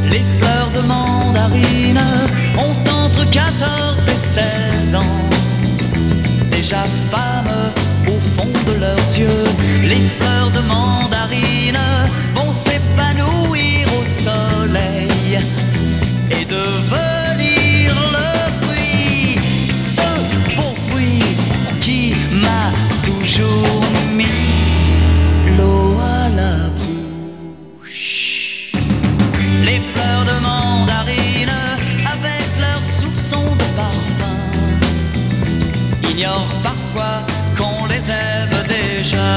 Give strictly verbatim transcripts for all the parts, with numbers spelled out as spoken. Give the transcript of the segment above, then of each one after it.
Les fleurs de mandarine ont entre quatorze et seize ans. Déjà femmes au fond de leurs yeux, les fleurs de mandarine vont s'épanouir au soleil et devenir le fruit, ce beau fruit qui m'a toujours mis l'eau à la bouche. Les fleurs de mandarine, avec leurs soupçons de parfum, ignorent parfois qu'on les aime déjà.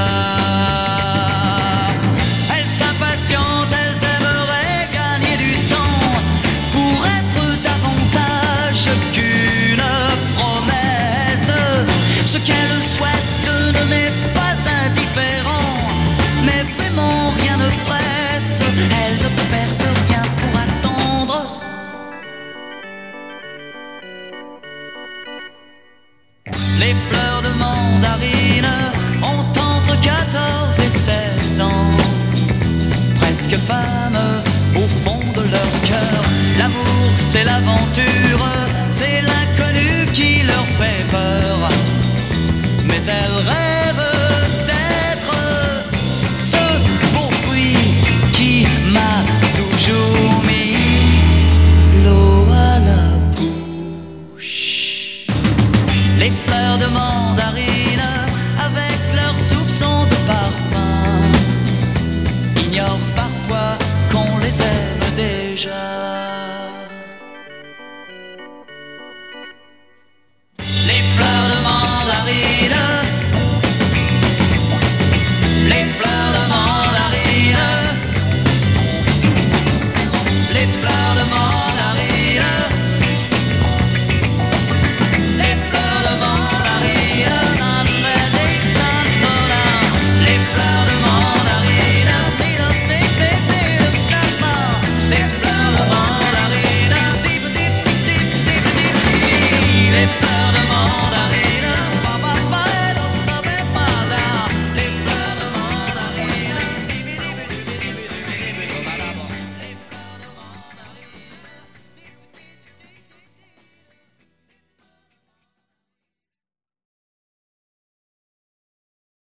Elles s'impatientent, elles aimeraient gagner du temps pour être davantage qu'une promesse. Ce qu'elles souhaitent ne m'est pas indifférent, mais vraiment rien ne presse. Elles ne perdent rien pour attendre. Les fleurs de mandarine ont entre quatorze et seize ans. Presque femmes au fond de leur cœur. L'amour c'est l'aventure, c'est l'inconnu qui leur fait peur. Mais elles rêvent d'être ce beau fruit qui m'a toujours mis l'eau à la bouche. Les fleurs de mandarine